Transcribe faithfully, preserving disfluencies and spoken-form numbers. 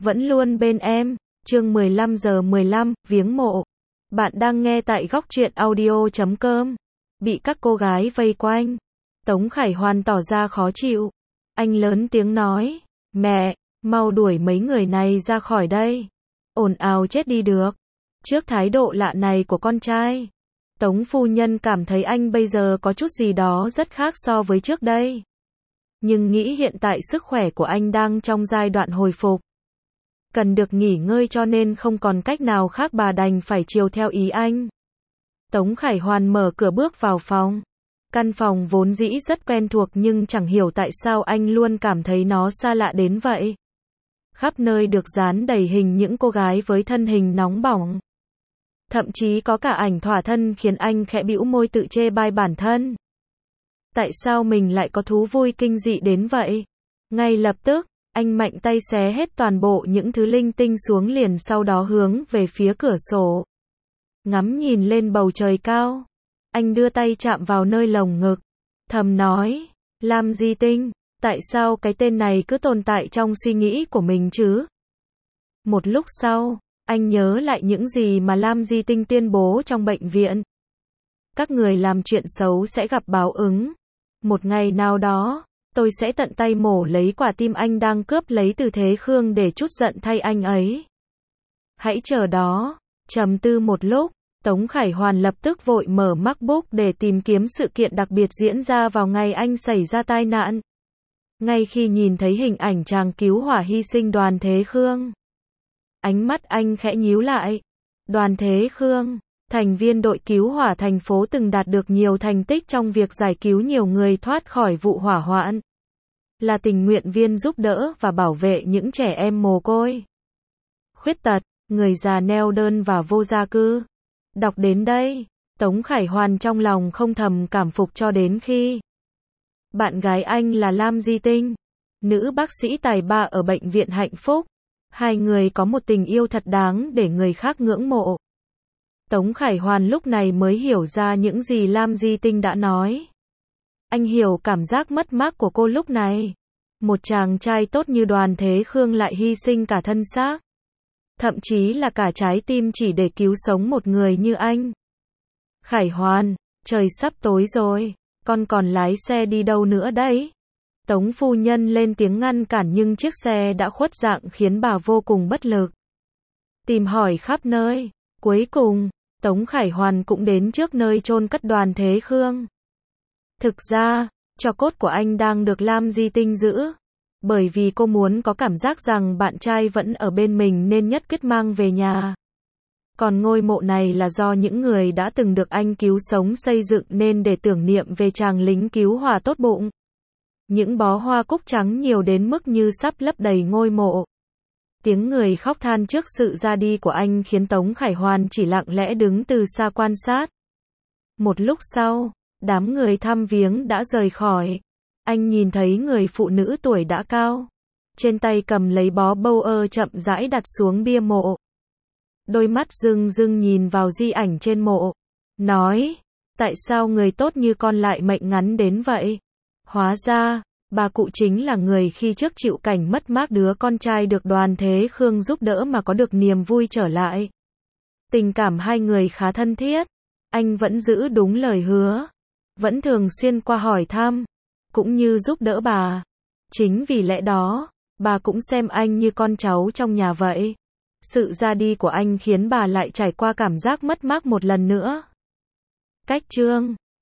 vẫn luôn bên em. Chương mười lăm giờ mười lăm, viếng mộ. Bạn đang nghe tại góc truyện audio chấm com. Bị các cô gái vây quanh, Tống Khải Hoàn tỏ ra khó chịu. Anh lớn tiếng nói, mẹ, mau đuổi mấy người này ra khỏi đây. Ồn ào chết đi được. Trước thái độ lạ này của con trai, Tống phu nhân cảm thấy anh bây giờ có chút gì đó rất khác so với trước đây. Nhưng nghĩ hiện tại sức khỏe của anh đang trong giai đoạn hồi phục, cần được nghỉ ngơi cho nên không còn cách nào khác, bà đành phải chiều theo ý anh. Tống Khải Hoàn mở cửa bước vào phòng. Căn phòng vốn dĩ rất quen thuộc nhưng chẳng hiểu tại sao anh luôn cảm thấy nó xa lạ đến vậy. Khắp nơi được dán đầy hình những cô gái với thân hình nóng bỏng. Thậm chí có cả ảnh khỏa thân khiến anh khẽ bĩu môi tự chê bai bản thân. Tại sao mình lại có thú vui kinh dị đến vậy? Ngay lập tức, anh mạnh tay xé hết toàn bộ những thứ linh tinh xuống liền, sau đó hướng về phía cửa sổ. Ngắm nhìn lên bầu trời cao. Anh đưa tay chạm vào nơi lồng ngực. Thầm nói, Lam Di Tinh, tại sao cái tên này cứ tồn tại trong suy nghĩ của mình chứ? Một lúc sau, anh nhớ lại những gì mà Lam Di Tinh tuyên bố trong bệnh viện. Các người làm chuyện xấu sẽ gặp báo ứng. Một ngày nào đó, tôi sẽ tận tay mổ lấy quả tim anh đang cướp lấy từ Thế Khương để trút giận thay anh ấy. Hãy chờ đó. Trầm tư một lúc, Tống Khải Hoàn lập tức vội mở MacBook để tìm kiếm sự kiện đặc biệt diễn ra vào ngày anh xảy ra tai nạn. Ngay khi nhìn thấy hình ảnh chàng cứu hỏa hy sinh Đoàn Thế Khương, ánh mắt anh khẽ nhíu lại. Đoàn Thế Khương, thành viên đội cứu hỏa thành phố từng đạt được nhiều thành tích trong việc giải cứu nhiều người thoát khỏi vụ hỏa hoạn. Là tình nguyện viên giúp đỡ và bảo vệ những trẻ em mồ côi, khuyết tật, người già neo đơn và vô gia cư. Đọc đến đây, Tống Khải Hoàn trong lòng không thầm cảm phục cho đến khi bạn gái anh là Lam Di Tinh, nữ bác sĩ tài ba ở bệnh viện Hạnh Phúc. Hai người có một tình yêu thật đáng để người khác ngưỡng mộ. Tống Khải Hoàn lúc này mới hiểu ra những gì Lam Di Tinh đã nói. Anh hiểu cảm giác mất mát của cô lúc này. Một chàng trai tốt như Đoàn Thế Khương lại hy sinh cả thân xác, thậm chí là cả trái tim chỉ để cứu sống một người như anh. Khải Hoàn, trời sắp tối rồi, con còn lái xe đi đâu nữa đấy? Tống phu nhân lên tiếng ngăn cản nhưng chiếc xe đã khuất dạng khiến bà vô cùng bất lực. Tìm hỏi khắp nơi, cuối cùng, Tống Khải Hoàn cũng đến trước nơi chôn cất Đoàn Thế Khương. Thực ra, tro cốt của anh đang được Lam Di Tinh giữ. Bởi vì cô muốn có cảm giác rằng bạn trai vẫn ở bên mình nên nhất quyết mang về nhà. Còn ngôi mộ này là do những người đã từng được anh cứu sống xây dựng nên để tưởng niệm về chàng lính cứu hỏa tốt bụng. Những bó hoa cúc trắng nhiều đến mức như sắp lấp đầy ngôi mộ. Tiếng người khóc than trước sự ra đi của anh khiến Tống Khải Hoàn chỉ lặng lẽ đứng từ xa quan sát. Một lúc sau, đám người thăm viếng đã rời khỏi. Anh nhìn thấy người phụ nữ tuổi đã cao, trên tay cầm lấy bó bâu ơ chậm rãi đặt xuống bia mộ. Đôi mắt rưng rưng nhìn vào di ảnh trên mộ, nói, tại sao người tốt như con lại mệnh ngắn đến vậy? Hóa ra, bà cụ chính là người khi trước chịu cảnh mất mát đứa con trai được Đoàn Thế Khương giúp đỡ mà có được niềm vui trở lại. Tình cảm hai người khá thân thiết, anh vẫn giữ đúng lời hứa, vẫn thường xuyên qua hỏi thăm, cũng như giúp đỡ bà. Chính vì lẽ đó, bà cũng xem anh như con cháu trong nhà vậy. Sự ra đi của anh khiến bà lại trải qua cảm giác mất mát một lần nữa. Cách chương